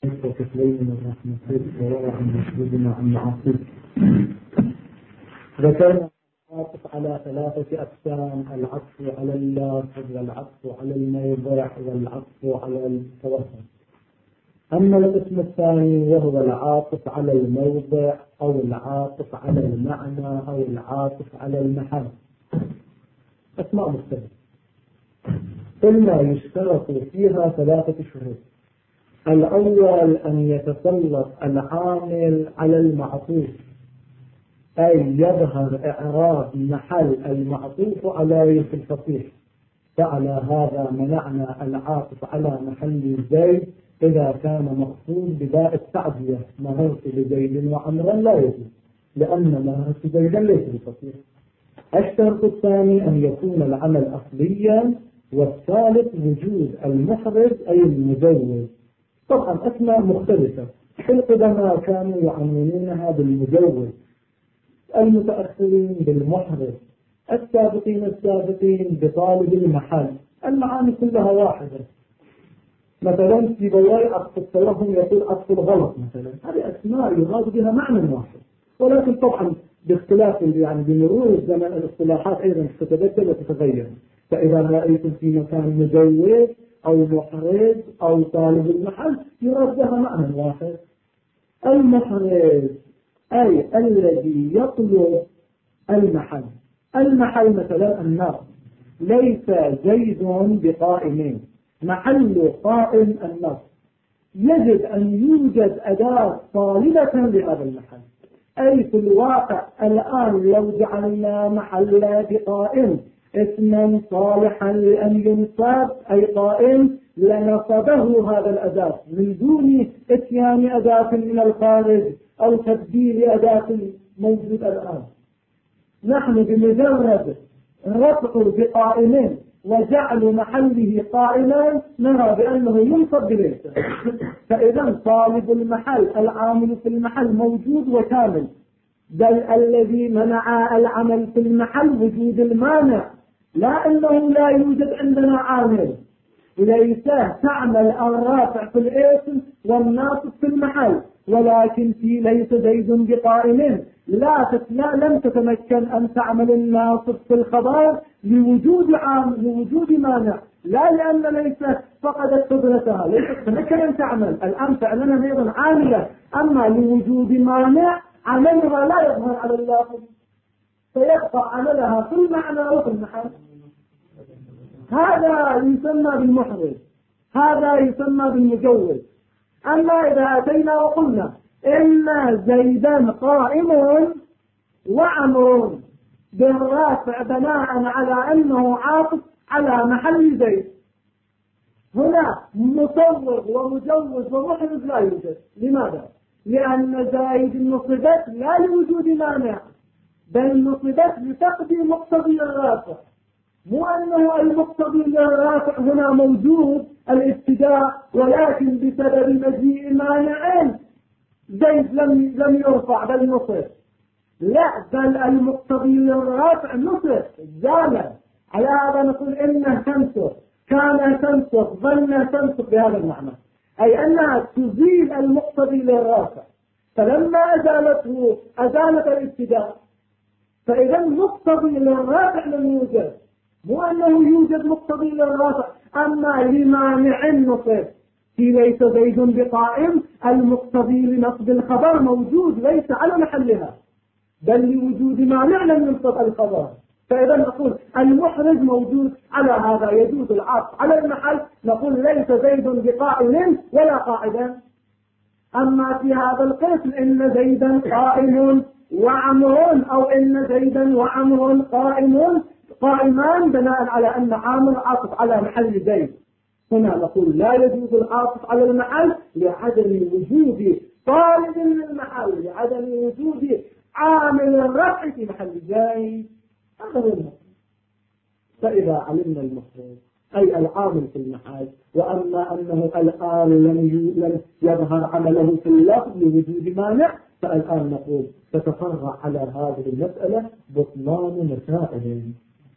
وكفلين من رحمتك وورع مشهودنا عن معاصيك. ذكرنا العطف على ثلاثة أقسام: العطف على اللفظ والعطف على الموضع والعطف على التوسط. أما القسم الثاني وهو العاطف على الموضع أو العاطف على المعنى أو العاطف على المحل، أسماء مختلفة. قلنا يشترط فيها ثلاثة شروط: الأول أن يتسلط العامل على المعطوف، أي يظهر إعراب محل المعطوف عليه في الفصيح. فعلى هذا منعنا العاطف على محل زيد إذا كان مقصود بباء التعدية: مررت بزيد وعمرا، لا يجوز لأن مررت زيدا ليس بفصيح. الشرط الثاني أن يكون العمل أصليا، والثالث وجود المحرز أي المجوز. طبعا أسماء مختلفة، في القدماء كانوا يعنونونها بالمجوز، المتأخرين بالمحرز، السابقين بطالب المحل. المعاني كلها واحدة. مثلا في بواي عطف التوهم يقول عطف الغلط مثلا، هذه أسماء يراد بها معنى واحد، ولكن طبعا باختلاف بمرور الزمن الاصطلاحات أيضا تتبدل وتتغير. فإذا رأيتم في مكان مجوز أو محرز أو طالب المحل يراد بها معنى واحد. المحرز أي الذي يطلب المحل. المحل مثلا النار، ليس زيد بقائمين، محل قائم النار، يجب أن يوجد أداة طالبة لهذا المحل. أي في الواقع الآن لو جعلنا محل بقائم اسما صالحا لأن ينصب أي قائم لنصبه هذا الأداة من دون اتيان أداة من الخارج أو تبديل أداة موجودة الآن. نحن بمجرد رفع بقائمين وجعل محله قائما نرى بأنه ينصب بليس. فإذا طالب المحل العامل في المحل موجود وكامل، بل الذي منع العمل في المحل وجود المانع، لا أنه لا يوجد عندنا عامل. ليس تعمل الرافع في الاسم والناصب في المحل، ولكن في ليس زيد بقائم لم تتمكن أن تعمل الناصب في الخبر لوجود مانع، لا لأن ليس فقدت قدرتها، ليست تتمكن أن تعمل الآن فعلنا أيضا عاملة، أما لوجود مانع عملها لا يظهر على اللافظ، فيبقى عملها في المعنى وفي المحل. هذا يسمى بالمحرز، هذا يسمى بالمجوز. أما إذا أتينا وقلنا إن زيدا قائم وعمر بالرافع بناء على أنه عاطف على محل زيد، هنا مصور ومجوز ومحرز لا يوجد. لماذا؟ لأن زيد نصبت لا لوجود مانع، بل نصبت لتقضي مقتضي الرافع، مو أنه المقتضي للرافع هنا موجود الابتداء، ولكن بسبب مجيء مانعين زيد لم يرفع بل نصب. لا، بل المقتضي للرافع نصب زالا. على هذا نقول إنه تنصب، كان تنصب، ظن تنصب بهذا المعنى، أي أنها تزيل المقتضي للرافع. فلما أزالته أزالت الابتداء، فإذا المقتضي للرافع لم يوجد، مو أنه يوجد مقتضي للرافع. أما لمانع النصب في ليس زيد بقائم، المقتضي لنصب الخبر موجود ليس على محلها، بل لوجود مانع لم ينصب الخبر. فإذا نقول المحرز موجود، على هذا يجوز العطف على المحل، نقول ليس زيد بقائم ولا قاعدا. أما في هذا القسم إن زيدا قائم وعمر، أو إن زيدا وعمر قائمان بناء على أن عامل عاطف على محل زيد، هنا نقول لا يجوز العاطف على المحل لعدم وجود طالب للمحل، لعدم وجود عامل الرفع في محل زيد. هذا هو المحل. فإذا علمنا المحرز أي العامل في المحل، وأما أنه الآن لم يظهر عمله في اللفظ لوجود مانع، فالآن نقول تتفرع على هذه المسألة بطلان مسائل.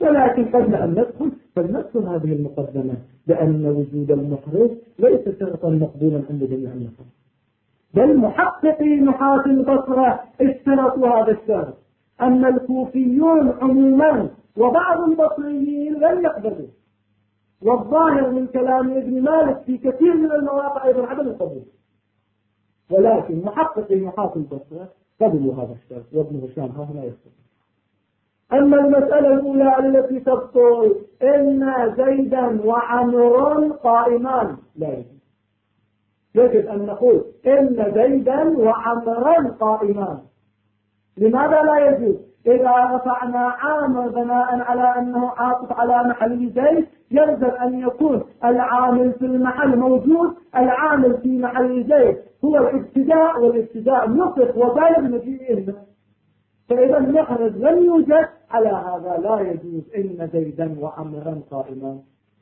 ولكن قبل أن ندخل فلندخل هذه المقدمة بأن وجود المحرز ليس شرطا مقبولا عند جميع الناس، بل محققي نحاة البصرة اشترطوا هذا الشرط. أما الكوفيون عموما وبعض البصريين لم يقبلوا، والظاهر من كلام ابن مالك في كثير من المواقع أيضا عدم القبول، ولكن محققي نحاة البصرة قبلوا هذا الشرط، وابن هشام ها هنا يستطيع. أما المسألة الأولى التي تبطل إن زيدا وعمر قائمان، لا يجب. يجب أن نقول إن زيدا وعمرا قائمان. لماذا لا يجوز؟ إذا رفعنا عامر بناء على أنه عاطف على محل زيد يلزم أن يكون العامل في المحل موجود، العامل في محل زيد هو الابتداء، والابتداء نصف وبالغ مجيئه، فإذا المحرز لم يوجد. على هذا لا يجوز إن زيدا وعمرا قائمان،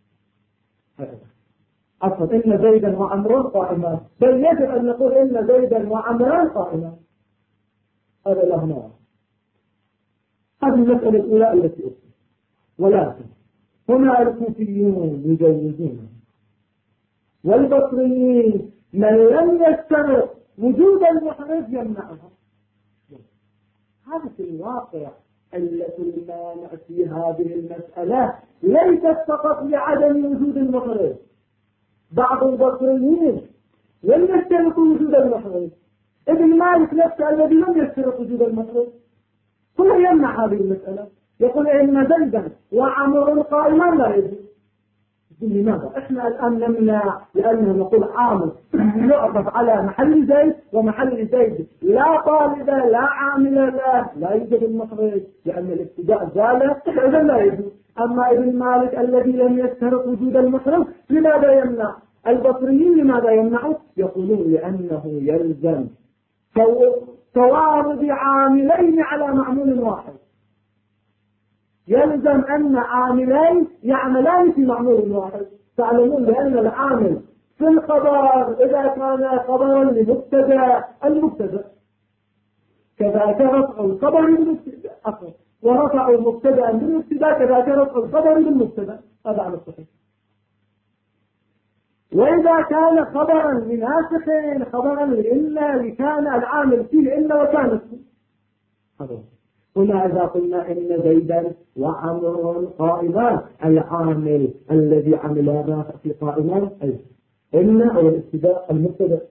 أصلا إن زيدا وعمرا قائمان، بل يجب أن نقول إن زيدا وعمرا قائمان. هذا له نوع. هذه المسألة الأولى التي أخذ. ولكن هنا الكوفيون يجوزون، والبصريين من لم يشترط وجود المحرز يمنعها. هذا في الواقع المانع في هذه المسألة ليست فقط لعدم وجود المحرز. بعض البصريين لم يشترطوا وجود المحرز، ابن مالك نفسه الذي لم يشترط وجود المحرز كله يمنع هذه المسألة، يقول إن زيدا وعمر قائما لا يجوز. لماذا؟ احنا الآن نمنع لأنه نقول عامل يعطف على محل زيد، ومحل زيد لا طالب لا عامل لا يوجد المخرج، لأن الابتداء زال إذا لا يجوز. أما ابن مالك الذي لم يشترط وجود المخرج لماذا يمنع؟ البصريين لماذا يمنعوا؟ يقولون لأنه يلزم توارد عاملين على معمول واحد، يلزم أن عاملين يعملان في معمول واحد. تعلمون بأن العامل في الخبر إذا كان خبرا لمبتدا المبتدا، كذلك رفع الخبر بالمبتدا، ورفع المبتدا بالمبتدا كذلك رفع الخبر بالمبتدا، هذا على الصحيح. وإذا كان خبرا لناسخ خبرا لإلا لكان العامل فيه إلا وكان اسمه. هنا إذا قلنا إن زيدا وعمر قائمان، العامل الذي عمل رافع في قائمان أي إن أو الابتداء المبتدأ،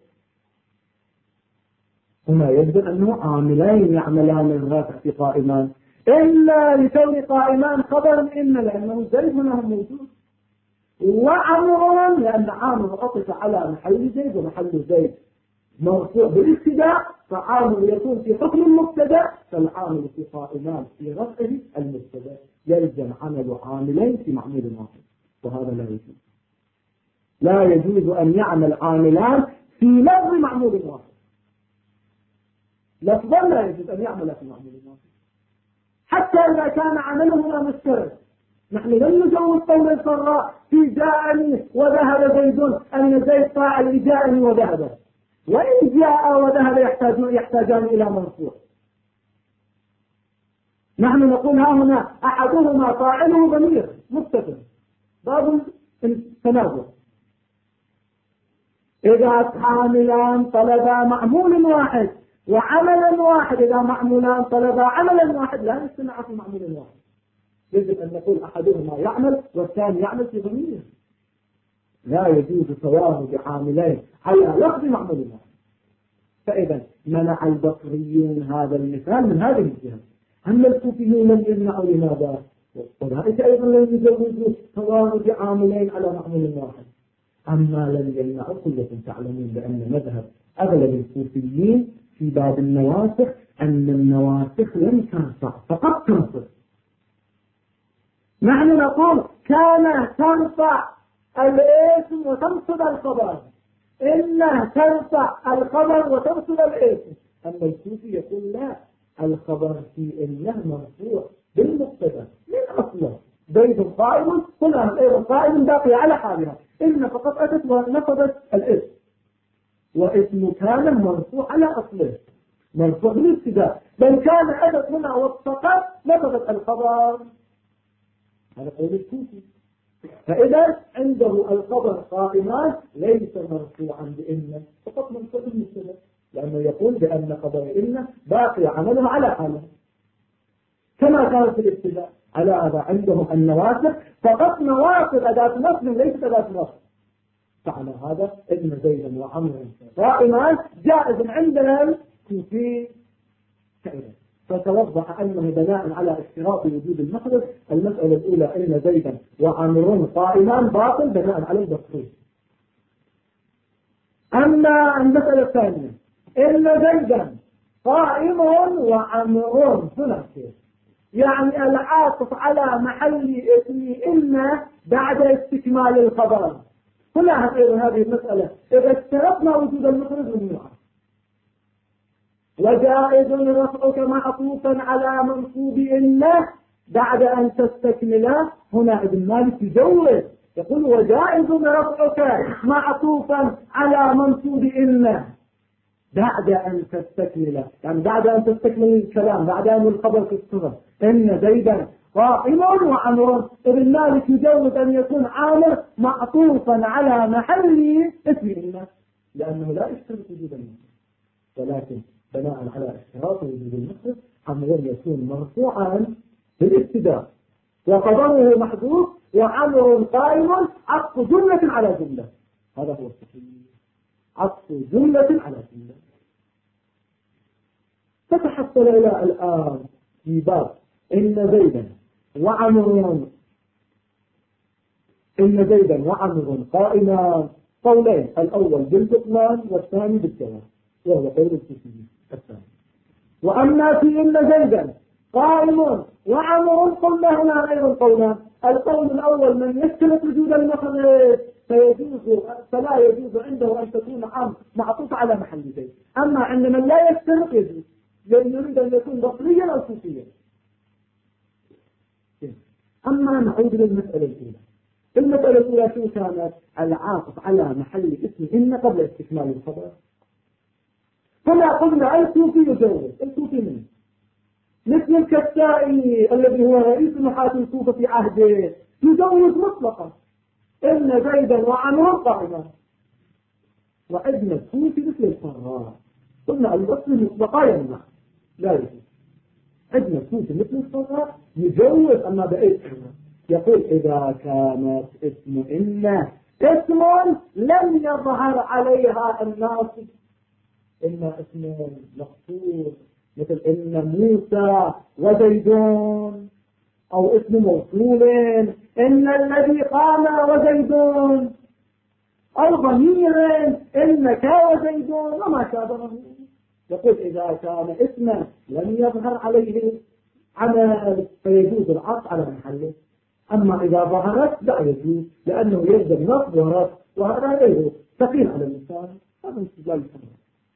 هنا يجب أنه عاملين يعملان الرافع في قائمان، إلا لكون قائمان خبر إن لأنه زيد هنا موجود، وعمر لأن عامر عطف على محل زيد، ومحل زيد مرفوع بالابتداء، فعامل يكون في حكم المبتدا، فالعامل في قائمان في رفعه المبتدا، يلزم عمل عاملين في معمول واحد، وهذا لا يجوز. لا يجوز أن يعمل عاملان في لفظ معمول واحد، لفظا لا يجوز أن يعمل في معمول واحد حتى إذا كان عملهما مشترك. نحن لم نجوز قول الفراء في جاءني وذهب زيد أن زيد فاعل لجاءني وذهب، وإن جاء وذهب يحتاجان إلى مرفوع. نحن نقول ها هنا أحدهما فاعله ضمير متصل، باب التنازع. إذا عاملان طلبا معمول واحد وعملا واحد، إذا معمولان طلبا عملا واحد لا يجتمع في معمول واحد، يجب أن نقول أحدهما يعمل والثاني يعمل في ضمير. لا يجوز توارد عاملين على لفظ معمول واحد. فإذا منع البصريون هذا المثال من هذه الجهة. أما الكوفيون لم يمنعوا لماذا؟ وذلك أيضا لم يجوزوا توارد عاملين على معمول واحد. أما لم يمنعوا، كلكم تعلمون بأن مذهب أغلب الكوفيين في باب النواسخ أن النواسخ لم تنفع فقط تنصر. نحن نقول كان تنفع الاسم وتنصب الخبر، إنه تنفع الخبر وتنصب الاسم. أما الكوفي يقول لا، الخبر في إنه مرفوع بالمبتدا من أصله، زيد قائم هنا غير قائم باقي على حالها، إن فقط أتت ونصبت الاسم، واسم كان مرفوع على أصله مرفوع بالابتداء، بل كان أتت هنا وفقط نصبت الخبر. هذا قول الكوفي. فإذا عنده الخبر قائمان ليس مرفوعا بإن، فقط مرفوع بالمبتدا، لأنه يقول بأن خبر إن باقي عمله على حاله كما كان في الابتداء. على هذا عندهم النواسخ فقط نواصب أداة نصب ليست أداة نصب. فعلى هذا إن زيدا وعمرا قائمان جائز عندنا الكوفي فعلا. فتوضح أنه بناء على اشتراط وجود المخرج. المسألة الأولى إن زيدا وعمر قائمان باطل بناء على البصري. أما المسألة الثانية إن زيدا قائم وعمر ثلاثي، يعني العاطف على محل اسم إن بعد استكمال الخبر. كلها هذه المسألة إذا اشترطنا وجود المخرج ممنوعة. وجائز رفعك معطوفا على منصوب إن بعد أن تستكمله. هنا ابن مالك يجوز يقول وجائز رفعك معطوفا على منصوب إن بعد أن تستكمله، يعني بعد أن تستكمل الكلام، بعد أن الخبر في الصغر إن زيدا قائم وعمر. ابن مالك يجوز أن يكون عامر معطوفا على محل اسم إن لأنه لا يشترط وجود المخرج، ولكن بناء على اشتراط وجود المخرج عمر يكون مرفوعا بالابتداء وخبره محذوف وعمر قائم عطف جملة على جملة. هذا هو الصحيح، عطف جملة على جملة. فتحصل إلى الآن في باب إن زيدا وعمر قائمان قولين، الأول بالبطلان والثاني بالجواز، وهو قول الكوفي الثاني. وأما في إن زيدا قائم وعمر قلنا هنا أيضا قولان. القول الأول من يشترط وجود المخرج فلا يجوز عنده أن تكون عام معطوف على محل زيد. أما عند من لا يشترط يجوز، لأن يريد أن يكون بصريا أو كوفيا. أما نعود للمسألة الأولى. المسألة الأولى شو كانت؟ العاطف على محل اسم إن قبل استكمال الخبر. فلا قلنا الكوفي يجوز. الكوفي منه مثل الكسائي الذي هو رئيس نحاة الكوفة في عهده يجوز مطلقا إن زيدا وعمر قائما. وعندنا الكوفي مثل الفراء قلنا الوصف مطلقا يمنع لا يجوز. عندنا الكوفي مثل الفراء يجوز. أما بقيت يقول إذا كانت اسم إن اسم لم يظهر عليها الناصب، إن اسم مقصود مثل إن موسى وزيدون، أو اسم موصول إن الذي قام وزيدون، أو ضمير إنك وزيدون وما شابهه. يقول إذا كان اسما لم يظهر عليه عمل فيجوز العطف على محله. أما إذا ظهرت لا يجوز، لأنه يلزم نصب ورفع، وهذا غير ثقيل على اللسان. هذا استدلال الحمد.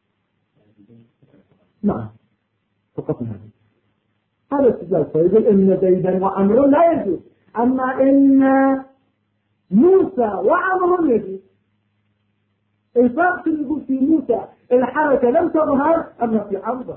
نعم فقط هذا استدلال. فيقول إن زيدا وعمر لا يجوز. أما إن موسى وعمر يجوز. الفرق يقول في موسى الحركة لم تظهر، أما في عمر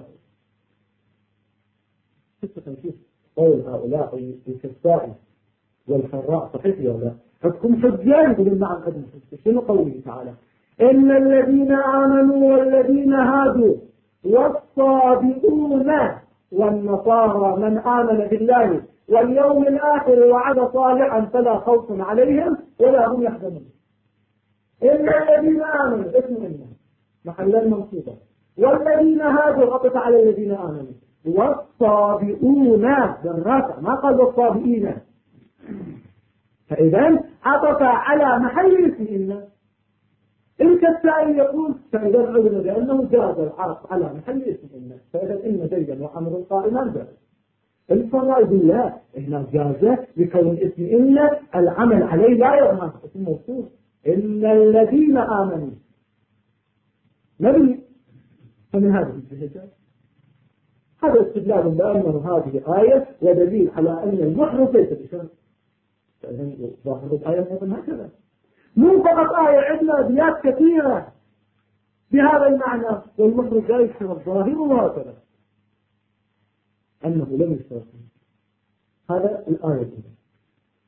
قول هؤلاء الكسائي والفراء صحيح ولا لا؟ حكم حجان يقول نعم أدنى. شنو قوله تعالى إن الذين آمنوا والذين هادوا والصابئون والنصارى من آمن بالله واليوم الآخر وعد صالحا فلا خوف عليهم ولا هم يحزنون. إن الذين آمنوا اسم إنه محلا منصوبا، والذين هادوا عطف على الذين آمنوا، والصابئون بالرفع ما قال والصابئين. فإذا عطف على محل اسم إنه. الكسائي يقول فإذا عدنا بأنه جاز العطف على محل اسم إنه، فإذا إن زيدا وعمر قائمان جاز. الفراء يقول لا، هنا جاز لكون اسم إن العمل عليه لا يظهر اسم موصول. إن الذين آمنوا نبي، فمن هذه الجهة هذا استدلال بأنه هذه آية ودليل على أن المحرف ليس بشرط. فإذا ظاهر الآية أيضا هكذا. مو فقط آية، عندنا أبيات كثيرة بهذا المعنى والمخرج لا يشترط الظاهر وهكذا أنه لم يشترط. هذا الآية الأولى.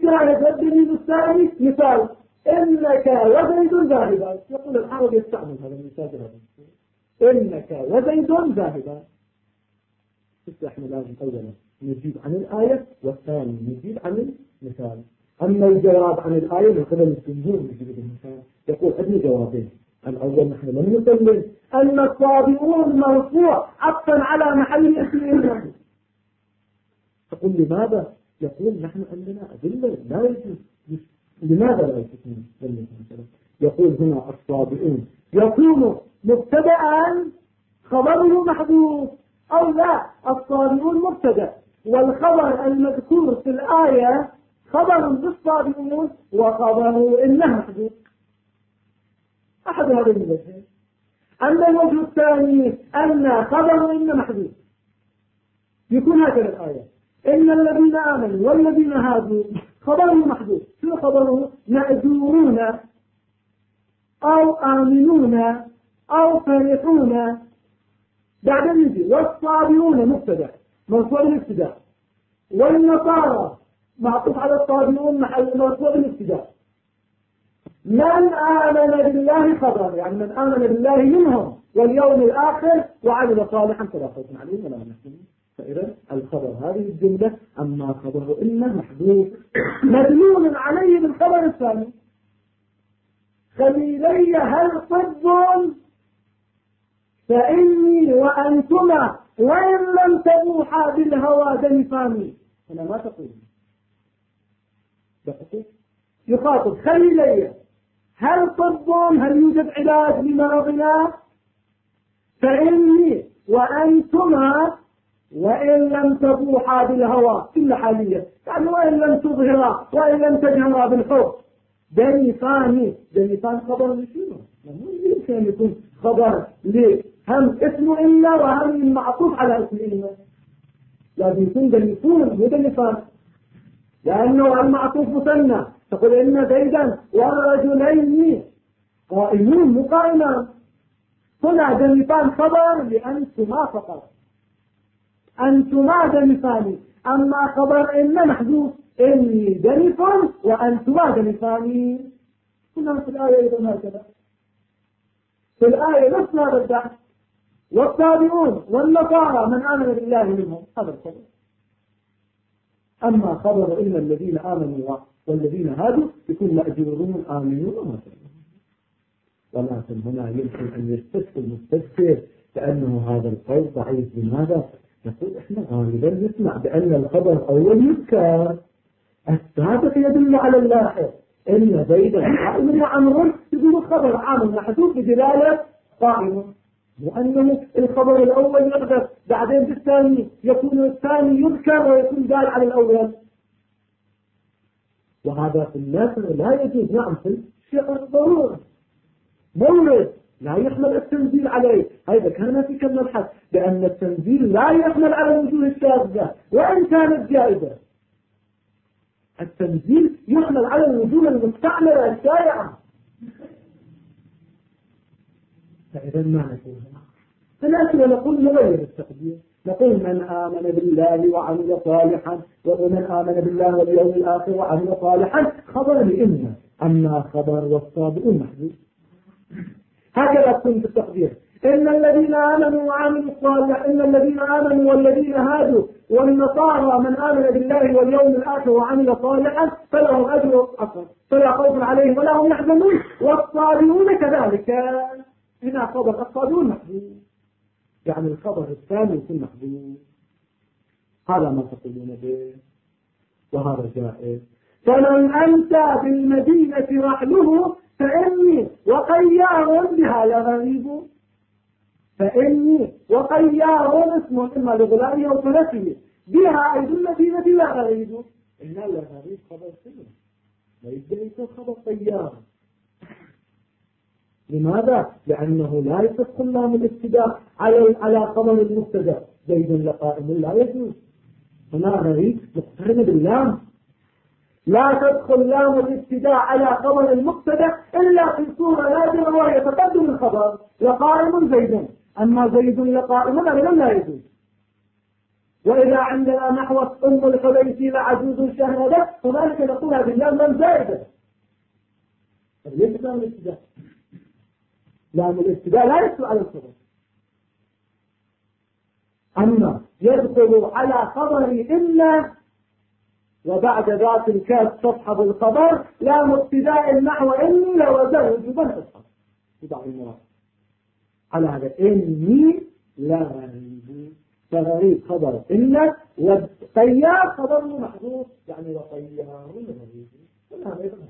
الشاهد والدليل الثاني مثال إنك وزيد ذاهبان. يقول العرب يستعمل هذا المثال إنك وزيد ذاهبان. احنا لازم أولا نجيب عن الآية والثاني نجيب عن المثال. أما الجواب عن الآية من قبل الجمهور نجيب المثال. يقول عندنا جوابين. الأول نحن لم نسلم أن الصابئون مرفوع عطفا على محل اسم. تقول لماذا؟ يقول نحن عندنا أدلة لا يجوز. لماذا لا يجوز؟ يقول هنا الصابئون يكون مبتدأ خبره محذوف أو لا. الصابئون مبتدأ والخبر المذكور في الآية خبر بالصابئون وخبره إنه محذوف. أحد هذين الوجهين. أما الوجه الثاني أن خبر إنه محذوف يكون هكذا الآية إن الذين آمنوا والذين هادوا خبره محذوف. شو خبره؟ مأجورون أو آمنون أو فرحون. بعدين يجي والصابئون مبتدأ مرفوع الابتداء والنصارى معطوف على الصابئون محل مرفوع الابتداء. من آمن بالله خبر يعني من آمن بالله منهم واليوم الآخر وعمل صالحا فلا خوف عليهم ولا هم يحزنون. فإذا الخبر هذه الجملة أما خبره إنه محذوف مدلول عليه بالخبر الثاني. خليلي هل طب فإني وأنتما وإن لم تبوحا بالهوى دنفاني. أنا ما تقول يخاطب خليلي هل طب هل يوجد علاج لمرضنا فإني وأنتما وإن لم تبوحا بالهوى كل حالية يعني وإن لم تظهرا وإن لم تجهرا بالحب دنفاني. دنفان خبر لشنو؟ يمكن أن يكون خبر ليه هم اسم إلا وهم معطوف على اسم إلا. لازم يكون دنفون مو دنفان لأنه المعطوف مثنى. تقول إن زيدا والرجلين قائمون مو قائمان. هنا دنفان خبر لأنتما فقط أنتما دنفاني. أما خبر إن محذوف إني دنف وأنتما دنفاني. هنا في الآية أيضا هكذا في الآية نفس هذا البحث والصابئون والنصارى من آمن بالله منهم هذا الخبر. أما خبر إن الذين آمنوا والذين هادوا يكون مأجورون آمنون ومسلمون. ولكن هنا يمكن أن يستفسر المستفسر لأنه هذا القول ضعيف. لماذا؟ يقول إحنا غالبا نسمع بأن الخبر أول يذكر السابق يدل على اللاحق. إن زيدا قائم وعمر يقول الخبر عام محذوف بدلالة قائم وأنه الخبر الأول يذكر بعدين بالثاني يكون الثاني يذكر ويكون دال على الأول. وهذا في الناس لا يجوز. نعم في الشيء ضروري مورد لا يحمل التنزيل عليه. هذا كان في كم مبحث بأن التنزيل لا يحمل على الوجوه الشاذة وإن كانت جائزة. التنزيل يحمل على الوجوه المستعملة الشائعة. فإذا ما نقول فلكن نقول نغير التقدير نقول من آمن بالله وعمل صالحا ومن آمن بالله واليوم الآخر وعمل صالحا خبر لإنه. أما خبر والصابئون محذوف. هكذا تكون في التقدير إن الذين آمنوا وعملوا الصالحات إن الذين آمنوا والذين هادوا والنصارى من آمن بالله واليوم الآخر وعمل صالحا فلهم أجر أكبر فلا خوف عليهم ولا هم يحزنون والصابئون كذلك. هنا خبر الصابئون محذوف يعني الخبر الثاني يكون محذوف. هذا ما تقولون به وهذا جائز. فمن أنت بالمدينة رحله فإني وقيار بها لغريب. فإني وقيار اسم إما لغلائي أو ثلاثي بها أي بالمدينة لا غريب. إنها لا غريب خبر سنة لا يبدأ يكون خبر قيار. لماذا؟ لأنه لا يصح لام الابتداء على خبر المبتدا. زيد لقائم لا يجوز. هنا غريب مقترن باللام. لا تدخل لام الابتداء على خبر المبتدا إلا في صورة نادرة وهي تقدم الخبر لقائم زيد. أما زيد لقائم أبدا لا يجوز. وإذا عندنا نحو أم الحليفي لعجوز شهادة هنالك نقول هذه اللام لام زائدة. ليس لام الابتداء؟ لام الابتداء لا يدخل على الخبر، أما يدخل على خبر إلا وبعد ذات الكاف تصحب الخبر لام ابتداء النحو إلا وزوج من تصحب يضع المراد على هذا إني لا غريب خبر إلا والطيار خبر محذوف يعني وطيار غريب كلها أيضا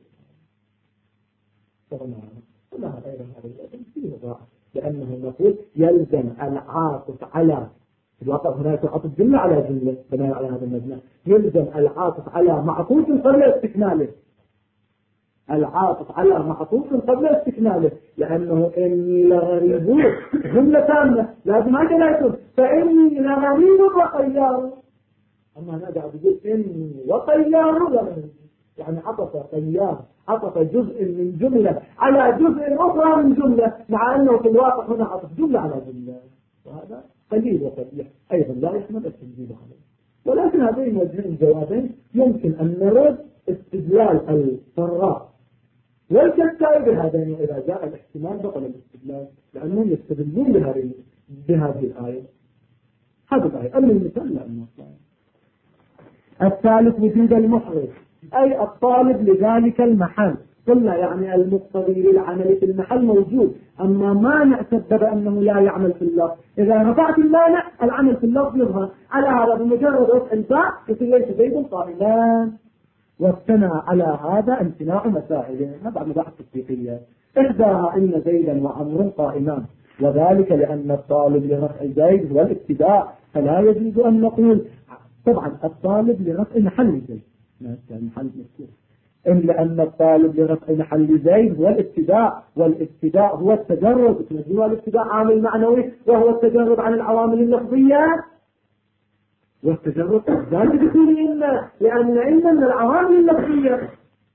كلها أيضا هذا فيه ضاع لأنه نقول يلزم العاطف على الواقع هناك عطف جملة على جملة بناء على هذا المبنى يلزم العاطف على معطوف قبل استكماله العاطف على معطوف قبل استكماله لأنه إني لغريب جملة تامة لازم هذا لا يكون فإني لغريب وطيار أما أنا قاعد أقول إني وطيار لغريب يعني عطف طيار عطف جزء من جملة على جزء أخرى من جملة مع أنه في الواقع هنا عطف جملة على جملة وهذا قليل وقليل أيضا لا يحمل التنزيل عليه. ولكن هذين وجهين الجوابين يمكن أن نرد استدلال الفراء والكتائب هذين إذا جاء الاحتمال بطل الاستدلال لأنهم يستدلون بهذه الآية. هذا الآية أما المثال لا المثال. الثالث وجود المحرز أي الطالب لذلك المحل قلنا يعني المقتضي للعمل في المحل موجود أما مانع سبب أنه لا يعمل في اللفظ إذا رفعت المانع العمل في اللفظ يظهر على هذا بمجرد رفع الباء يصير ليس زيد قائمان واستنى على هذا امتناع مسائل هذا مباحث تطبيقية إحداها إن زيدا وعمر قائمان وذلك لأن الطالب لرفع زيد هو الابتداء فلا يجوز أن نقول طبعا الطالب لرفع محل زيد محل مذكور إلا أن الطالب لرفع محل زيد هو الابتداء والابتداء هو التجرد هو الابتداء عامل معنوي وهو التجرد عن العوامل اللفظية والتجرد ذلك بكون إلا لأن من العوامل اللفظية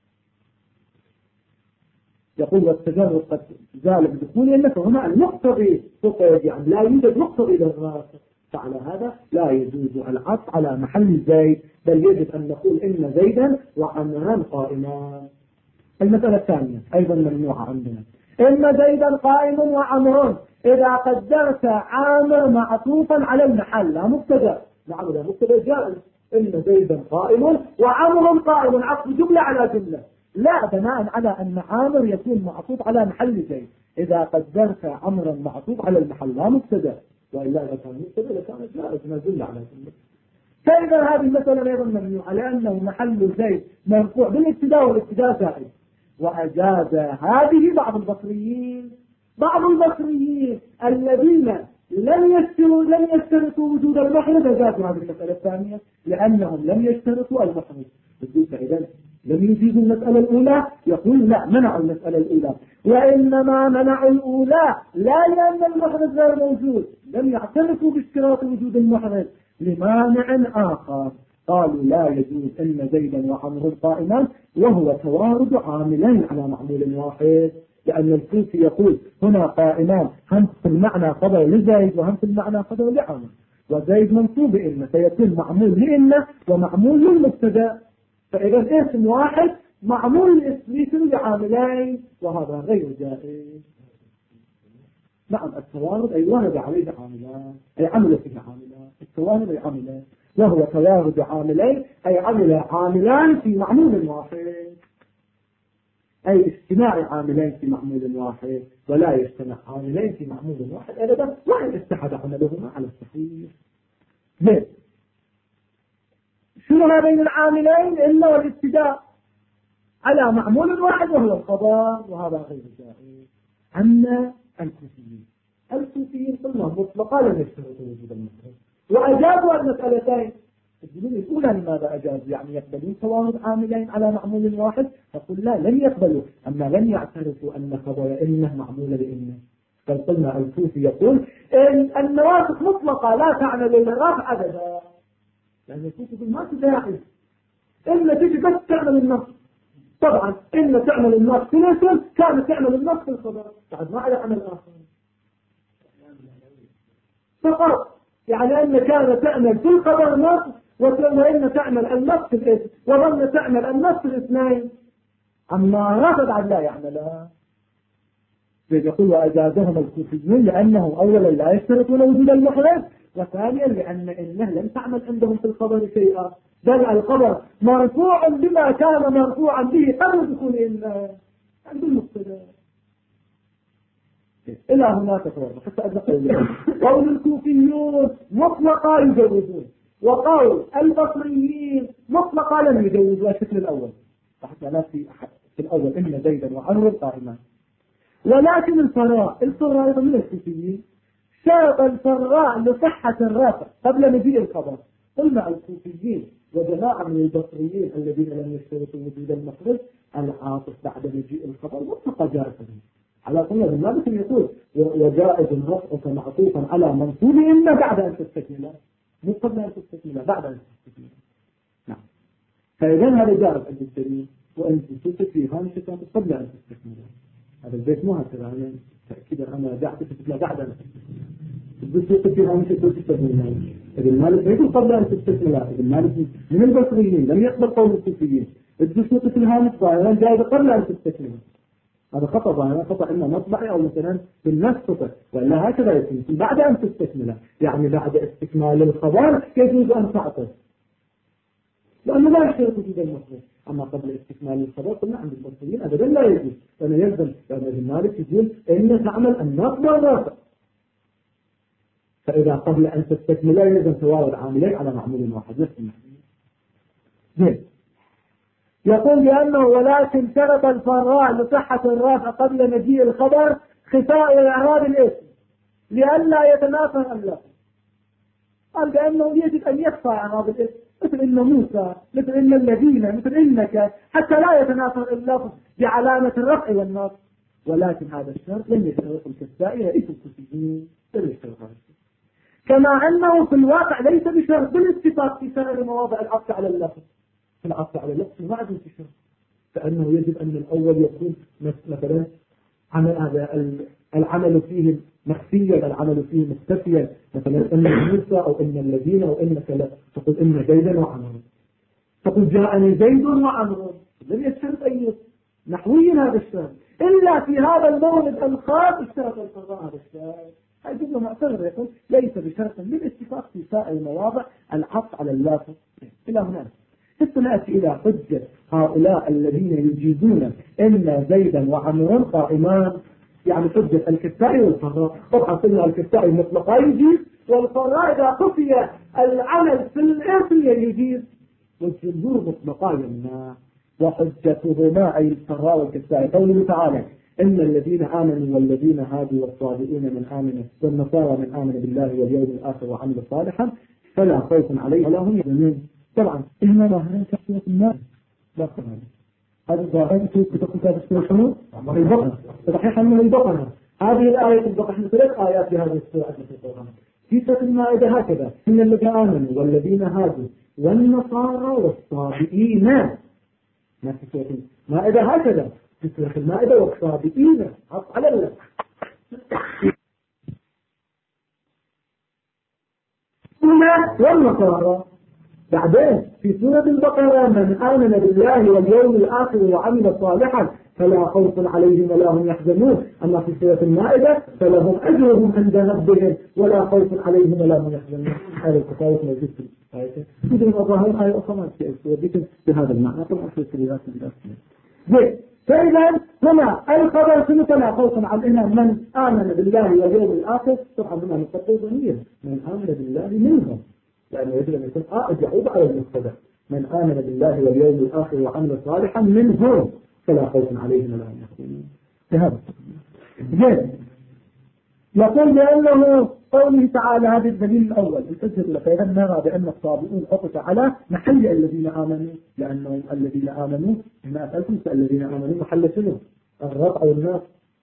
يقول والتجرد قد ذلك بكون إلا فهنا المقتضي يعني لا يوجد مقتضي للراسخ فعلى هذا لا يجوز العطف على محل زيد بل يجب أن نقول إن زيدا وعمران قائمان. المسألة الثانية أيضا ممنوعة عندنا إن زيدا قائم وعمر إذا قدرت عامر معطوفا على المحل لا مبتدأ نعم لا مبتدأ جائز إن زيدا قائم وعمر قائم عطف جملة على جملة لا بناء على أن عامر يكون معطوف على محل زيد إذا قدرت عمرا معطوف على المحل لا مبتدأ وإلا إذا كان مبتدأ لكان جائز ما زل على جملة. فإذا هذه المسألة أيضا ممنوعة لأنه محل زيد مرفوع بالابتداء والابتداء زائد وأجاز هذه بعض البصريين الذين لم يشترطوا وجود المحرز أجازوا هذه المسألة الثانية لأنهم لم يشترطوا المحرز إذن لم يجيزوا المسألة الأولى يقول لا منعوا المسألة الأولى وإنما منعوا الأولى لا لأن المحرز غير موجود لم يعترفوا باشتراط وجود المحرز لمانع آخر قالوا لا يجوز إن زيدا وعمر قائمان وهو توارد عاملين على معمول واحد لأن الكوفي يقول هنا قائمان هم في المعنى خبر لزيد وهم في المعنى خبر لعمر وزيد منصوب إن سيكون معمول لإن ومعمول للمبتدا فإذا اسم واحد معمول الاسم لعاملين وهذا غير جائز. نعم التوارد أي ورد عليه عاملان أي عمل فيه عاملان التوارد أي عاملان وهو توارد عاملين أي عمل عاملان في معمول واحد أي اجتماع عاملين في معمول واحد ولا يجتمع عاملين في معمول واحد أبدا وإن اتحد عملهما على الصحيح. ليه؟ شنو هذين العاملين إلا والابتداء على معمول واحد وهو الخبر وهذا غير جائز. أما الكوفيين قلنا مطلقا لم يشترطوا وجود المحرز وأجابوا المسألتين الجملة الأولى لماذا أجابوا يعني يقبلون توارد عاملين على معمول واحد فقل لا لم يقبلوا أما لم يعترفوا أن خبر إنه معمول لإنه بل قلنا الكوفي يقول إن النواسخ مطلقة لا تعمل للرفع أبدا لأن الكوفي يقول ما تداعي إلا تجي بس تعمل النص طبعا إلا تعمل النص في الاسم كانت تعمل النص في الخبر بعد ما على عمل آخر فقط يعني أن كان تعمل في الخبر نص، وإن تعمل النص في الاسم، وظن تعمل النص في الاثنين، أما رفض عن لا يعملها. يقول وأجازهم الكوفيون لأنهم أولا لا يشترطون وجود المخرج، وثانيا لأن إنه لم تعمل عندهم في الخبر شيئا، بل الخبر مرفوع بما كان مرفوعا به قبل دخول إلا عند المبتدا. إلى هناك تفرق حتى أدخل قول الكوفيون مطلقا يجوزون، وقول البصريين مطلقا لم يجوزوا الشكل الأول، حتى لا في الأول إن زيدا وعمرو قائما. ولكن الفراء أيضا من الكوفيين شرط الفراء لصحة الرافع قبل مجيء الخبر. قلنا الكوفيين وجماعة من البصريين الذين لم يشترطوا وجود المخرج العاطف بعد مجيء الخبر مطلقا جائزا. على قلنا بالمالك يقول وجائز الرفع كمعطوفا على منصوب إما بعد أن تستكمله، مو قبل أن تستكمله، بعد أن تستكمله. نعم. فإذا هذا جائز عند الدليل، وأن تسوق في هامشة قبل أن تستكمله. هذا البيت مو هكذا، أنا تأكيدا أنا دعت تستكمله بعد أن تسوق في هامشة تستكمله. ابن مالك يقول قبل أن تستكمله. ابن مالك من البصريين لم يقبل قول الكوفيين التسوق في الهامش ظاهرا جائز قبل أن تستكمله. هذا خطأ ظاهرا، خطأ إما مطبعي أو مثلا في النفس خطأ، وإلا هكذا يكون بعد أن تستكمله، يعني بعد استكمال الخبر يجوز أن تعطف لأنه لا يشترط وجود المخرج. أما قبل استكمال الخبر قلنا عند البصريين أبدا لا يجوز، لأنه يلزم لأن ابن مالك يقول إن تعمل النصب والرافع، فإذا قبل أن تستكمله يلزم توارد عاملين على معمول واحد نفس المعنى. يقول بأنه ولكن شرط الفراء لصحة الرافع قبل مجيء الخبر خفاء إعراب الاسم لئلا يتناثر اللفظ. قال بأنه يجب أن يخفى إعراب الاسم، مثل إن موسى، مثل إن الذين، مثل إنك، حتى لا يتناثر اللفظ بعلامة الرفع والنصب. ولكن هذا الشرط لم يشترط الكسائي رئيس الكوفيين، لم يشترط هذا الشرط، كما أنه في الواقع ليس بشرط بالاتفاق في سائر مواضع العطف على اللفظ. العطف على اللفظ ما عاد انتشار، فإنه يجب أن الأول يكون مثلا العمل فيه مخفيا، العمل فيه مختفيا، مثلا إن موسى أو إن الذين أو إنك لا تقول إن زيدا وعمرو، تقول جاءني زيد وعمرو، لم يشترط أي نحويا هذا الشرط، إلا في هذا المولد الخاص اشترط الفراء هذا الشرط. هذا جملة معترضة، يقول ليس بشرط بالاتفاق في سائر المواضع العطف على اللفظ. إلى هنا نأتي إلى حجة هؤلاء الذين يجيزون إن زيدا وعمرا قائمان، يعني حجة الكسائي والفراء. طبعا قلنا الكسائي مطلقا يجيز، والفراء إذا خفي العمل في الاسم يجيز، والجمهور مطلقا يمنع. وحجتهما أي الفراء والكسائي قوله تعالى إن الذين آمنوا والذين هادوا والصابئين من آمن والنصارى من آمن بالله واليوم الآخر وعمل صالحا فلا خوف عليهم ولا هم يحزنون. طبعا إنما ظاهرين كثيرة الناس لا قرآن، هذا ظاهرين كتب كتاب السورة شنو؟ البقرة. صحيح أنه البقرة هذه الآية البقرة من 3 آيات في هذه السورة في القرآن. في سورة المائدة هكذا إن الذين آمنوا والذين هادوا والنصارى والصابئين، ما في سورة المائدة هكذا، في سورة المائدة والصابئين عطف على الله. والنصارى بعدين في سورة البقرة من آمن بالله واليوم الآخر وعمل صالحا فلا خوف عليهم ولا هم يحزنون. أما في سورة المائدة فلهم أجرهم عند ربهم ولا خوف عليهم ولا هم يحزنون. هذا التفاوت موجود في الآية. إذن الظاهر آية أخرى في السورة بهذا المعنى طبعا في السوريات الأخرى. فإذا هنا الخبر سنة لا خوف عليهم من آمن بالله واليوم الآخر. طبعا هنا نقطة ضمير من آمن بالله منهم، لأنه يجب أن يكون يعود على المبتدأ من آمن بالله واليوم الآخر وعمل صالحا منهم فلا خوف عليهم ولا هم يحزنون. هذا زين. يقول بأنه قوله تعالى هذا الدليل الأول الحجة، فإذا نرى بأن الصابئون عطف على محل الذين آمنوا، لأنهم الذين آمنوا ما أسألكم الذين آمنوا محل شنو؟ الرب أو الناس.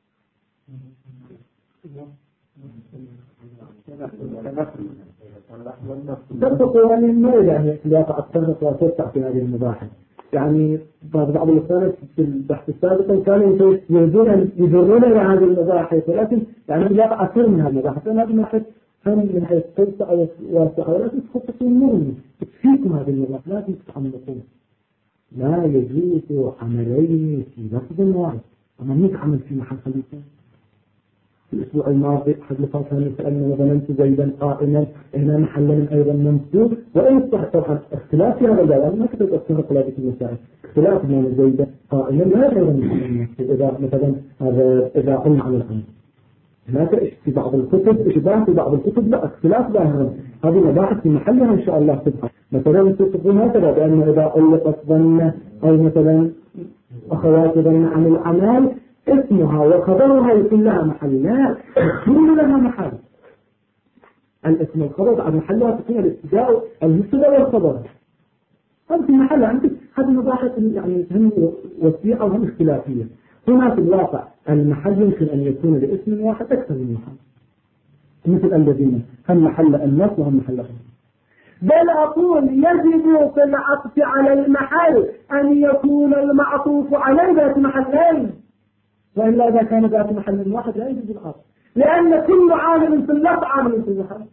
تبقوا أن النوع يعني لا التنس وتوسع في هذه المباحث. يعني بعض الأسئلة في البحث السابق كانوا يجرون إلى هذه المباحث، ولكن يعني لا أثر من هذه المباحث، لأن هذه المباحث هم من حيث توسع واسعة، ولكن تخطط المرمي تكفيكم هذه اللغات، لازم تتعمقون. لا يجوز عملين في لفظ واحد، أما نتعمل في محل خليفة. في الأسبوع الماضي أحد الأخوة سألنا وظننت زيدا قائما، هنا محلا أيضا منصوب، وإن طبعا اختلاف في هذا الباب، ما كتبت أكثر خلافة المسائل، اختلاف بين زيدا قائما لا أيضا منصوب. إذا مثلا إذا قلنا على الأمر هناك في بعض الكتب إشباه، في بعض الكتب لا اختلاف ظاهر. هذه مباحث في محلها إن شاء الله تبقى. مثلا تكتبون هكذا بأن إذا ألقت ظن أو مثلا أخوات ظن عن الأعمال اسمها وخبرها يكون لها محل، لا يكون لها محل. الاسم والخبر عن محلها تكون الابتداء المبتدا والخبر، هذا في محلها. عندك هذه مباحث يعني هم وسيعة وهم اختلافية. هنا في الواقع المحل يمكن أن يكون لاسم واحد أكثر من محل، مثل الذين هم محل النص وهم محل خبر. بل أقول يجب في العطف على المحل أن يكون المعطوف عليه ذات محلين، وإلا إذا كان ذات محل واحد لا يجب العطف، لأن كل عامل في اللفظ عامل في المحل،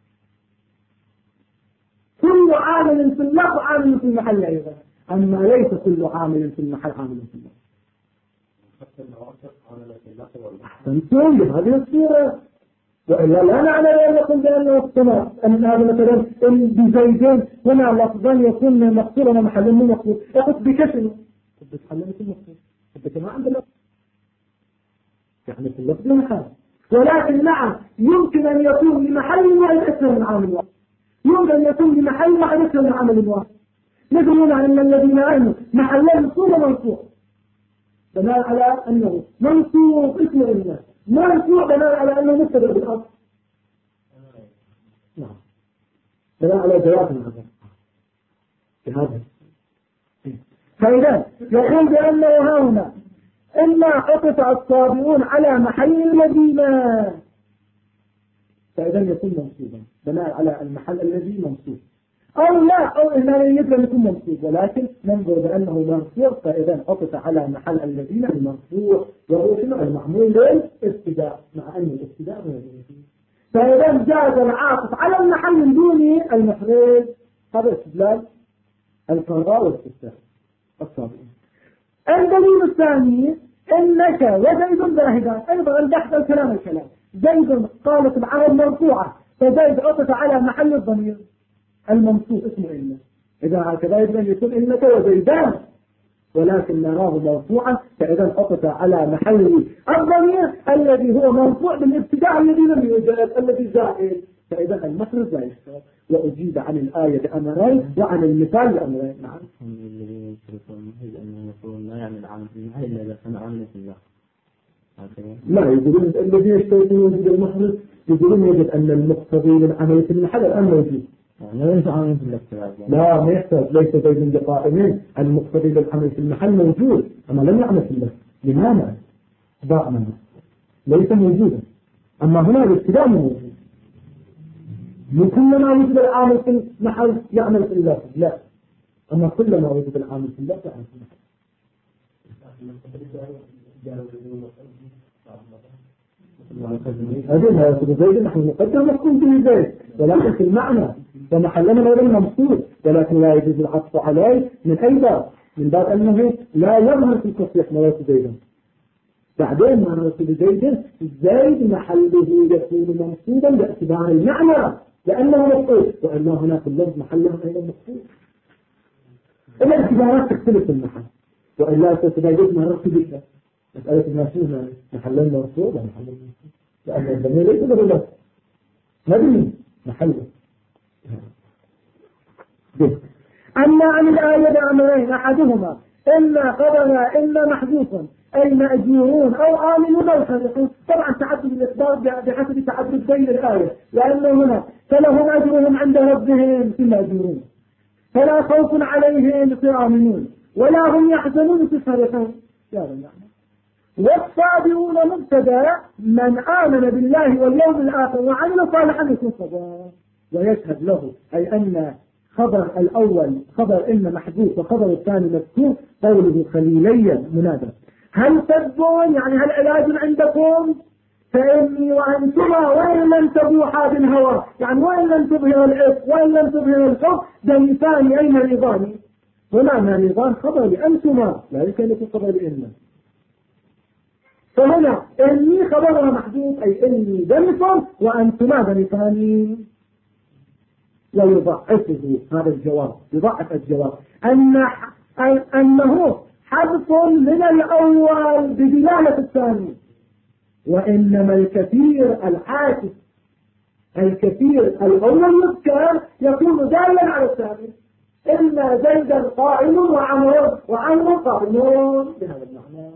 كل عامل في اللفظ عامل في المحل أيضا، أما ليس كل عامل في المحل عامل في اللفظ. أحسنتم بهذه الصورة. وإلا لا نعنى لأنكم بأنه السماء أن هذا مثلا بزيدين هنا لفظان يكون مقصورا محل مو مقصور، أخذ بكشن بتحلم في المقصور بكشن ما عند اللفظ يعني في اللفظ محل. ولكن نعم يمكن أن يكون لمحل واحد أكثر من عامل واحد، يمكن أن يكون لمحل واحد أكثر من عامل واحد. نقول أن الذين آمنوا محلين مقصور ومنصوب بناء على أنه منصوب اسم الله، مرفوع بناء على أنه مبتدأ بالأصل. نعم بناء على جواب هذا بهذا. فإذا يقول بأنه هنا إما عطف الصابئون على محل الذين، فإذا يكون منصوبا بناء على المحل الذي منصوب، أو لا أو إنه يجب يكون منصوب، ولكن ننظر بأنه مرفوع. فإذا عطف على محل الذين المرفوع وهو شنو المعمول للابتداء، مع أن الابتداء هو الذي. فإذا جاز العاطف على المحل دون المخرج. هذا استدلال القراء والاستفتاء الصابئين. الدليل الثاني إنك وزيد ذاهبان، أيضا البحث الكلام زيد قالت العرب مرفوعة، فزيد عطف على محل الضمير المنصوب اسمه إلا. إذا هكذا يجب يكون إنك وزيدان، ولكن نراه مرفوعا، فإذا عطف على محل الضمير الذي هو مرفوع بالابتداء الذي لم يوجد الذي زائد، فإذا المخرج لا يشتغل. وأجيب عن الآية بأمرين وعن المثال بأمرين. نعم. الذين يشركون أنه يقولون لا يعمل عمل في المحل إلا إذا كان عمل في الله. لا يقولون الذين يشتركون وجود المخرج يقولون يجب أن المقتضي للعمل في المحل الآن موجود. ليس عمل في الله. لا ما يحتاج، ليس زيد بقائمين، المقتضي للعمل في المحل موجود أما لم يعمل في الله. لماذا؟ ضاء ليس موجودا. أما هنا الابتداء موجود. من كلما وجد العامل في المحل يعمل في الله، لا. أما كلما وجد العامل في الله يعمل في المحل. هذه لا يكون زيد، نحن نقدم مفهوم به زيد، ولكن في المعنى فمحلنا غير الممصور، ولكن لا يجوز العطف عليه من أي باب؟ من باب أنه لا يظهر في التصريح مرات زيدا. بعدين مرات زيد زيد محله يكون منصوبا باعتبار المعنى لأنه مفعول، وأن هناك اللفظ محله غير مفعول. الاعتبارات تختلف في المحل، وإلا تتبايد مرات بك مسألة الناس محلين مرفوع ولا محل منصوب، لأن الضمير ليس له لفظ مبني محله. أما عن الآية بأمرين أحدهما إما خبرها إما محذوف أي مأجورون أو آمنون أو سابقون. طبعا تعدد الإخبار بحسب تعدد بين الآية، لأنه هنا فلهم أجرهم عند ربهم في المأجورون، فلا خوف عليهم في آمنون ولا هم يحزنون في سابقون. والصابرون مبتدا من آمن بالله واليوم الآخر وعمل صالحا يكون صبرا، ويشهد له أي أن خبر الأول خبر إن محذوف وخبر الثاني مذكور، قوله خليليا منادى هل تبون يعني هل علاج عندكم فإني وأنتما وإن وإن لم تبوحا بالهوى، يعني وإن لم تظهر العشق وإن لم تظهر الحب دميتان أين الرضان؟ ومعنى رضان خبر أنتما لا يمكن أن خبر إن. فهنا إني خبرها محدود أي إني دمث وأنتما دمثان. ويضعفه هذا الجواب، يضعف الجواب أنه حذف من الأول بدلالة الثاني. وإنما الكثير العاكس الكثير الأول يذكر يكون دالا على الثاني. إن زيدا قائم وعمر قائمون بهذا المعنى.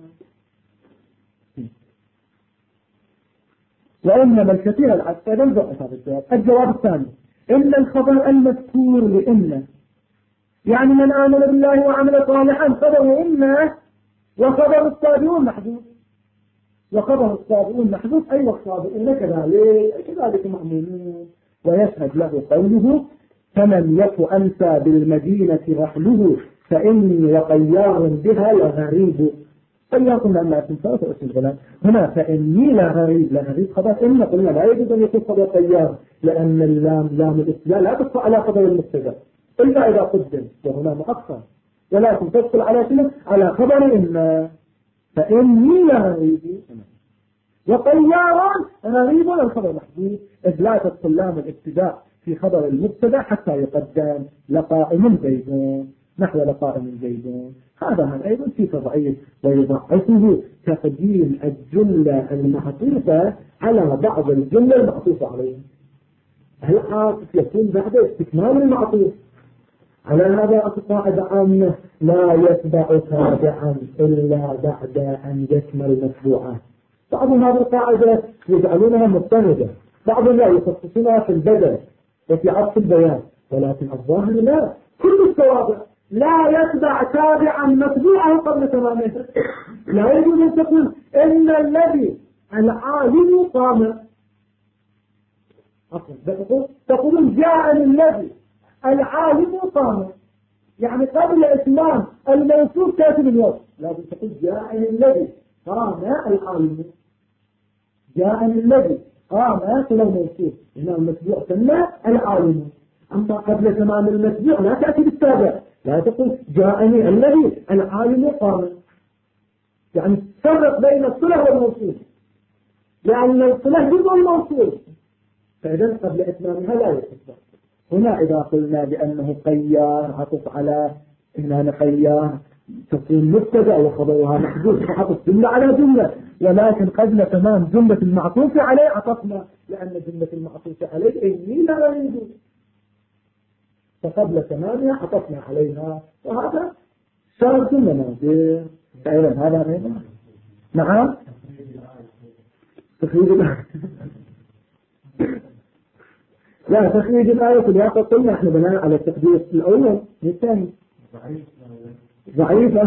وإنما الكثير العكس ينضعف هذا الجواب. الجواب الثاني إن الخبر المذكور لإن، يعني من آمن بالله وعمل صالحا خبر إن، وخبر الصابئون محدود. وخبر الصابئون محدود أي والصابئون كذلك مأمونون. ويشهد له قوله فمن يك أنسى بالمدينة رحله فإني وقيار بها لغريب. فليكن لما تنسى اسم الغلام هنا فإني لغريب خبر إن، قلنا لا يجوز أن يكون خبر قيار لأن اللام لام الاستدلال لا تدخل على خبر المبتدا إلا إذا قدم وهنا مؤخر، ولكن تدخل على شنو؟ على خبر إن. فإني لغريب وقيار غريب الخبر محدود، إذ لا تدخل لام الابتداء في خبر المبتدا حتى يقدم لقائم زيدون نحو لقائم زيدون. هذا أيضا في ضعيف. ويضعفه تقديم الجملة المعطوفة على بعض الجملة المعطوفة عليها. العاطف يكون بعد استكمال المعطوف. على هذا قاعدة عامة لا يتبع تابعا إلا بعد أن يكمل متبوعه. بعض هذه القاعدة يجعلونها مضطردة، بعض لا يخصصونها في البدل وفي عطف البيان، ولكن الظاهر لا، كل التوابع لا يتبع تابعا متبوعه قبل تمامه. لا يجوز أن تقول إن الذي العالم قام، تقول جاءني الذي العالم قام، يعني قبل إتمام الموصول كاتب الوصف لازم تقول جاءني الذي قام العالم، جاءني الذي قام كل الموصول هنا المتبوع سمى العالم. أما قبل تمام المتبوع لا تأتي بالتابع، لا تقول جاءني الذي العالم قام، يعني فرق بين الصلة والموصول، لأن الصلة جزء الموصول، فإذا قبل إتمامها لا يتبع. هنا إذا قلنا بأنه قيار عطف على إننا قيار تكون مبتدأ وخبرها محدود فحطف جملة على جملة، ولكن قبل تمام جملة المعطوف عليه عطفنا لأن جملة المعطوف عليه إني لا أريد، فقبل تمامها عطفنا عليها، وهذا صار جملة نادر. فإذا هذا غير نعم تخريج الآية. لا تخريج الآية في الواقع قلنا احنا بناء على التقدير الأول الثاني ضعيفة.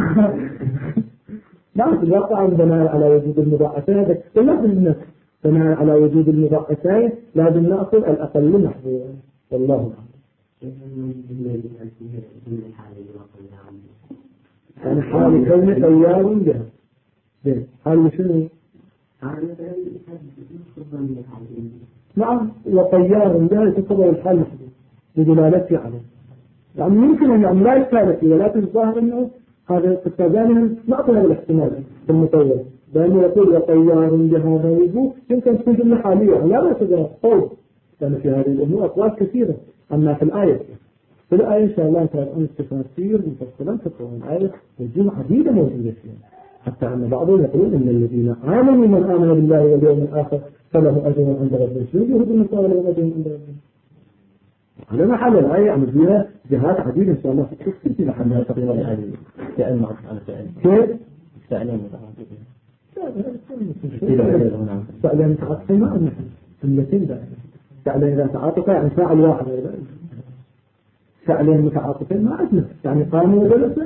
لا في الواقع بناء على وجود المضاعفين، لازم بناء على وجود المضاعفين لازم نأخذ الأقل محظور. والله أعلم. يعني حال كون خيار بها حال شنو؟ نعم وخيار بها يتصور الحال محظور بدلالته عليه. يعني يمكن أن يعمل لا يكاد فيه، ولكن الظاهر أنه هذا التجانب نعطينا بالاحتمال في المطور بأنه يقول وطيار بهذا وجوه يمكن تكون جملة حالية لا تجرى صوت، لأن في هذه الأمور أقوال كثيرة. أما في الآية إن شاء الله تعالى تفاسير مفصلة تكون الآية وجوه عديدة موجودة فيها، حتى أن بعضهم يقولون إن الذين آمنوا من آمن بالله واليوم الآخر فله أجر عند ربهم شنو يهود النصارى له أجر عند ربهم. على محل الآية عم فيها جهات عديدة إن شاء الله في محلها تقريبا فعل مع كيف؟ فعل فعل متعاطفين ما أنه جملتين دائما، فعل إذا تعاطف يعني فاعل واحد، فعل متعاطفين ما أدنى يعني قاموا وجلسوا.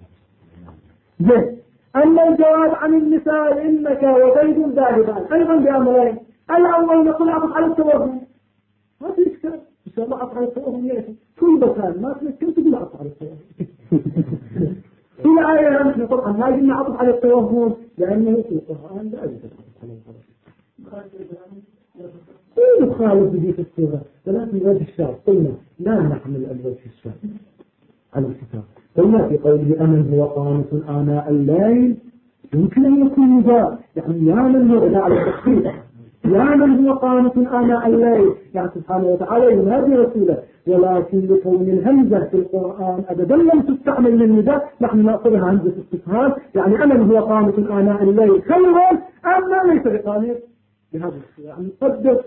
أما الجواب عن المثال إنك وزيد ذاهبان أيضا بأمرين. الأول نقول عطف على التوهم، ما في إشكال إن شاء الله عطف على التوهم يأتي كل مكان ما تذكرت بلا عطف على التوهم. في الآية نحن طبعا ما قلنا عطف على التوهم لأنه في القرآن لا يوجد عطف على التوهم. قال به في السورة، ولكن وجه الشرط قلنا لا نحمل الوجه الشرط على الكتاب. قلنا في قوله أمن هو قانت آناء الليل يمكن أن يكون مضاف، يعني يا من هو على التخفيف، يا من هو قانت آناء الليل، يعني سبحانه وتعالى ينادي رسوله، ولكن لكون الهمزة في القرآن أبدا لم تستعمل للنداء نحن نأخذها همزة استفهام، يعني أمن هو قانت آناء الليل خيرا أما ليس بقانت بهذا الشيء، يعني نقدر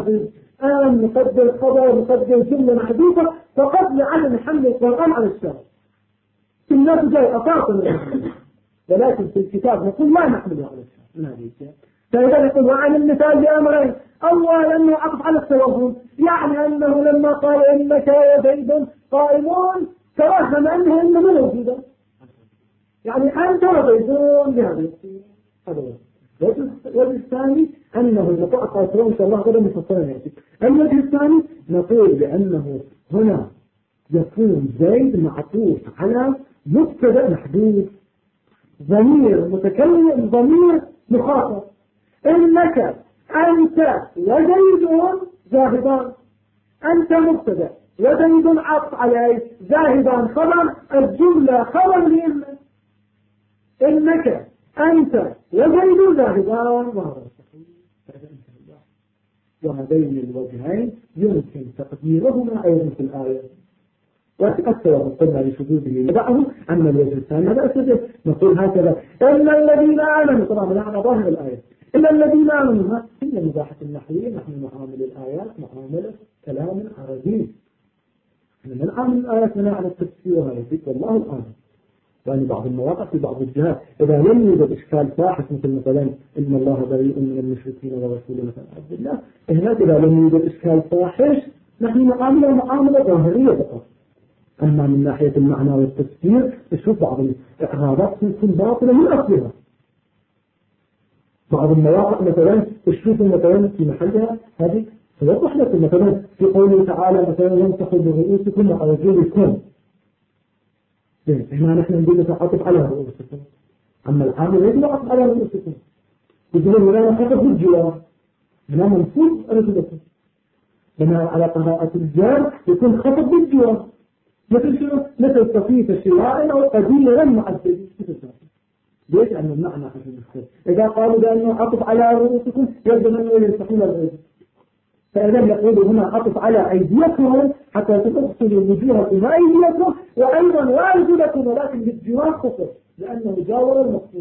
نقدر خبر، نقدر جملة محذوفة فقط لعدم حمل القرآن على الشرع. الناس جاي أطاقنا، ولكن في الكتاب نقول لا نحمله على الشرع. فإذا نقول وعن المثال بأمرين، أول أنه عطف على التوهم، يعني أنه لما قال إنك يا زيد قائمون توهم أنه إنه موجودا، يعني أنت وزيدون بهذا هذا. الوجه الثاني أنه المقاطعة إن شاء الله غدا مفصلا يأتي. الوجه الثاني نقول بأنه هنا يكون زيد معطوف على مبتدأ محدود، ضمير متكلم ضمير مخاطب، إنك أنت وزيد زاهدان، أنت مبتدأ وزيد عطف عليه، زاهدان خبر، الجملة خبر لإنك، إنك أنت وزيد زاهدان وهذين الوجهين يمكن تقديرهما أيضا في الآية. وتأثر قلنا لشذوذه لبعضهم. أما الوجه الثاني هذا أسجد نقول هكذا إلا الذين آمنوا، طبعا معنى ظاهر الآية إلا الذين آمنوا، ما هي مباحة النحوية، نحن نعامل الآيات معاملة كلام عربي، نحن نعامل الآيات على التفسير وهذا الذكر والله الآن. يعني بعض المواقع في بعض الجهات إذا لم يوجد إشكال فاحش مثل مثلا إن الله بريء من المشركين ورسوله مثلا عبد الله، هناك إذا لم يوجد إشكال فاحش نحن نعامله معاملة ظاهرية فقط. أما من ناحية المعنى والتفسير نشوف بعض الإعرابات تكون باطلة من أصلها. بعض المواقع مثلا تشوف مثلا في محلها هذه توضح لكم مثلا في قوله تعالى مثلا ينتقل برؤوسكم وأرجلكم، هنا نحن نقول نتعاطف على رؤوسكم، أما العامل ليس نتعاطف على رؤوسكم، يقولون هنا نتعاطف بالجوار، هنا منفوذ رجلكم، هنا على قراءة الجار يكون خطب بالجوار، مثل شنو؟ مثل صفيف شراء أو قدير معدد. ليش؟ أن المعنى حسن الخير. إذا قالوا بأنه عطف على رؤوسكم يجب أنه يلتقون الرؤوس، فإذا يقول هنا عطف على أيديكم حتى تغسلوا وجوهكم وأيديكم وأيضا وأرجلكم، ولكن بالجوار خطر لأنه جاور المقصود.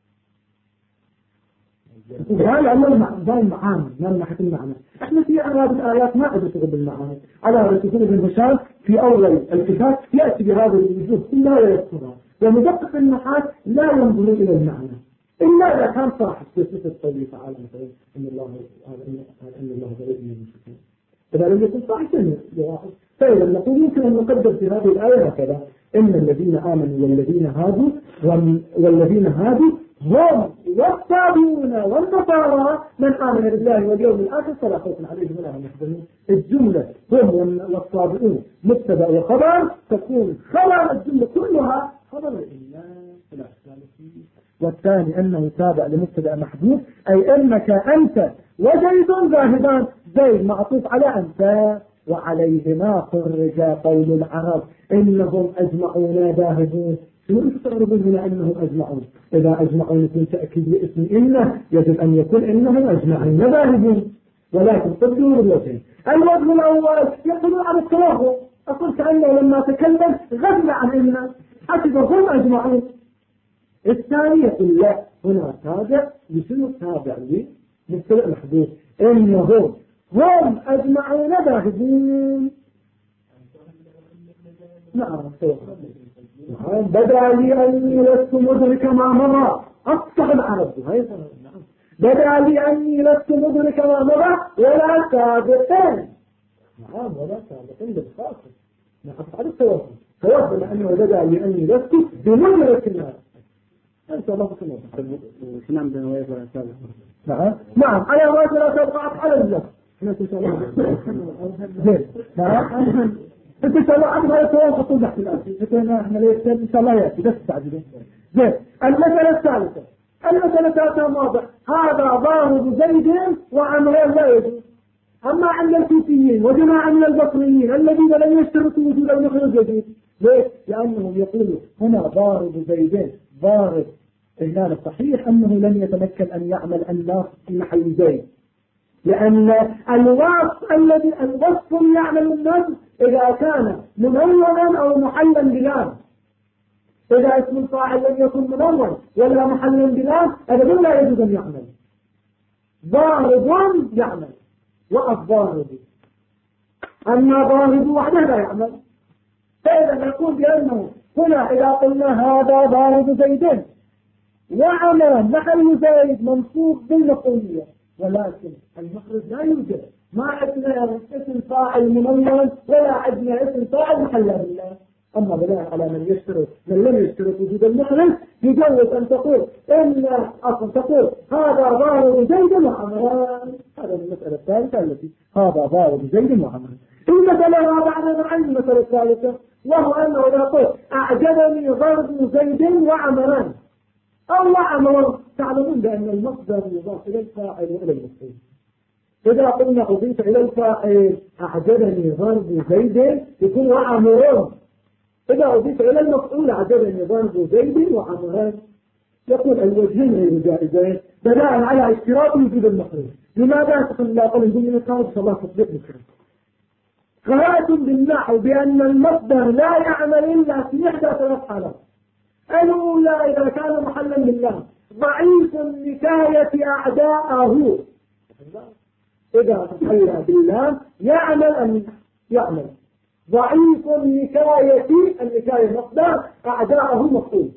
وهذا المعاني من ناحية المعنى. احنا في أغلب الآيات ما أدرسه بالمعاني، على رسول ابن هشام في أول الكتاب يأتي بهذا الوجود كلها ويذكرها، ومدقق النحاة لا ينظر إلى المعنى إلا إذا كان صاحب في صفة قوله تعالى مثلا إن الله بريء من المشركين، إذا لم يكن صاحب واحد. فإذا نقول يمكن أن نقدر في هذه الآية هكذا إن الذين آمنوا والذين هادوا هم والصابرون والنصارى من آمن بالله واليوم الآخر فلا خوف عليهم ولا هم يحزنون. الجملة هم والصابرون مبتدأ وخبر، تكون خبر الجملة كلها خبر إلا فلا إشكال فيه. والثاني أنه تابع لمبتدأ محذوف، أي أنك أنت وزيد زاهدان، زيد معطوف على أنت، وعليهما خرج قول العرب إنهم أجمعون ذاهبون. شنو تستغربون هنا إنهم أجمعون؟ إذا أجمعون يكون تأكيد لاسم إنه، يجب أن يكون إنهم أجمعون ذاهبون، ولكن قدروا بالوجهين. الوجه الأول يقولون عن التوهم، أقول كأنه لما تكلم غفل عن إنه حسبهم أجمعون. الثاني يقول لا، هنا تابع لشنو؟ تابع لمبتدأ محذوف إنهم هم أجمعون ذاهبون. نعم بدأ لي أني لست مدرك ما مضى، أفتح العرب بدأ لي أني لست مدرك ما مضى ولا سابقين. نعم ولا سابقين بالخاصة، نحط على التوهم توهم أنه بدأ لي أني لست بمدرك الناس. أنت الله سبحانه نعم بنوية ولا سابق. نعم على وجه لا سابق على اللفظ. إن شاء الله نعم إن شاء الله عبد هذا سؤال خطوط تحت الآن إحنا ليش إن شاء الله يأتي بس تعجبين. زين المسألة الثالثة، المسألة الثالثة واضح، هذا ضارب زيد وعمرين لا يجوز، أما عند الكوفيين وجماعة من البصريين الذين لم يشترطوا وجود المخرج الجديد، ليش؟ لأنهم يقولوا هنا ضارب زيدين ضارب. هنا الصحيح أنه لن يتمكن أن يعمل الناس في محل زيد، لأن الوصف الذي الوصف يعمل الناس إذا كان منونا أو محلا بلام. إذا اسم الفاعل لم يكن منون ولا محلا بلام أبدا لا يجوز أن يعمل. ضارب يعمل والضارب، أما ضارب وحده لا يعمل. فإذا نقول بأنه هنا إذا قلنا هذا ضارب زيدين وعمل محل زيد منصوب بالمفعولية، ولكن المخرج لا يوجد، ما عندنا اسم فاعل منون ولا عندنا اسم فاعل محل بالله. أما بناء على من يشترط من لم يشترط وجود المخرج يجوز أن تقول إن أصلا تقول هذا ضارب زيد وعمران. هذا المسألة الثالثة التي هذا ضارب زيد وعمران. المسألة الرابعة عن المسألة الثالثة، وهو أنه إذا قلت أعجبني ضرب زيد وعمران أو عمران، تعلمون بأن المصدر يضاف إلى الفاعل وإلى المفعول. إذا قلنا أضيف إلى الفاعل أعجبني ضرب زيد يكون وعمران، إذا أضيف إلى المفعول أعجبني ضرب زيد وعمران يقول الوجهين غير جائزين بناء على اشتراط وجود المخرج. لماذا تقول لا قل نقول من الكون صلى الله تطبيق مكرم. قرأت بالنحو بأن المصدر لا يعمل إلا في إحدى ثلاث حالات. الأولى إذا كان محلا بالله ضعيف النكاية أعداءه، إذا تحل بالله يعمل أم يعمل. ضعيف النكاية مصدر أعداءه مفعول.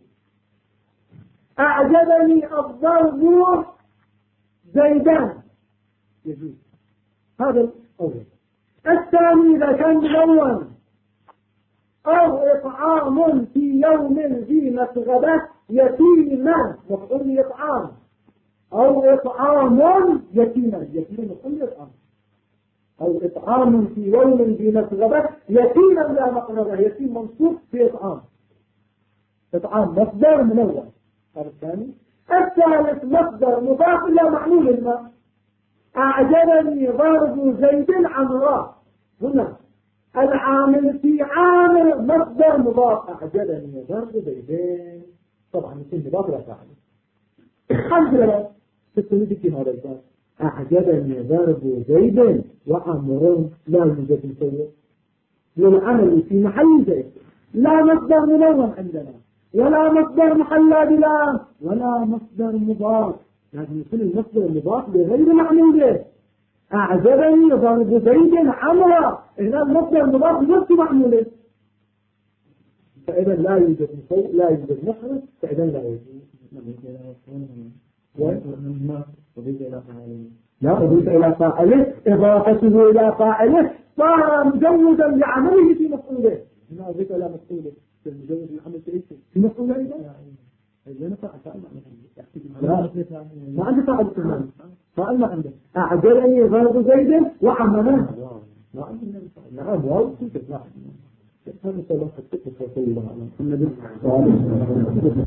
أعجبني الضرب زيدان يجوز، هذا الأول. الثاني إذا كان منون أو إطعام في يوم ذي مسغبة يتيما مفعول إطعام، أو إطعام يتيما مفعول إطعام، أو إطعام في يوم ذي مسغبة يتيما لا مقربة، يتيم منصوب في إطعام. إطعام مصدر منون، هذا الثاني. الثالث مصدر مضاف إلى معمول الماء. أعجبني ضرب زيد عمراء، هنا العامل في عامل مصدر مضاف. أعجبني ضرب زيدين طبعا يكون مضاف إلى فاعل. الحمد لله تستويد في هذا الباب. أعجبني ضرب زيد وعمر لا يوجد مسوي للعمل في محل زيد، لا مصدر منون عندنا ولا مصدر محل بلا ولا مصدر مضاف، لازم يكون المصدر المضاف بغير معموله. أعجبني ضرب زيد عمرا، هنا المصدر المضاف بنفس معموله، فإذا لا يوجد مخرج، فإذا لا يوجد. لا أضيف إلى فاعله، إضافته إلى فاعله صار مجوزا لعمله في مفعوله. هنا أضيف إلى مفعوله المجوز العمل في مفعوله أيضا. أنا فاعل ما عندي فاعل ما عنده. أعجبني ضرب زيد وعمران ما عندي نعم واو كنت لا هذا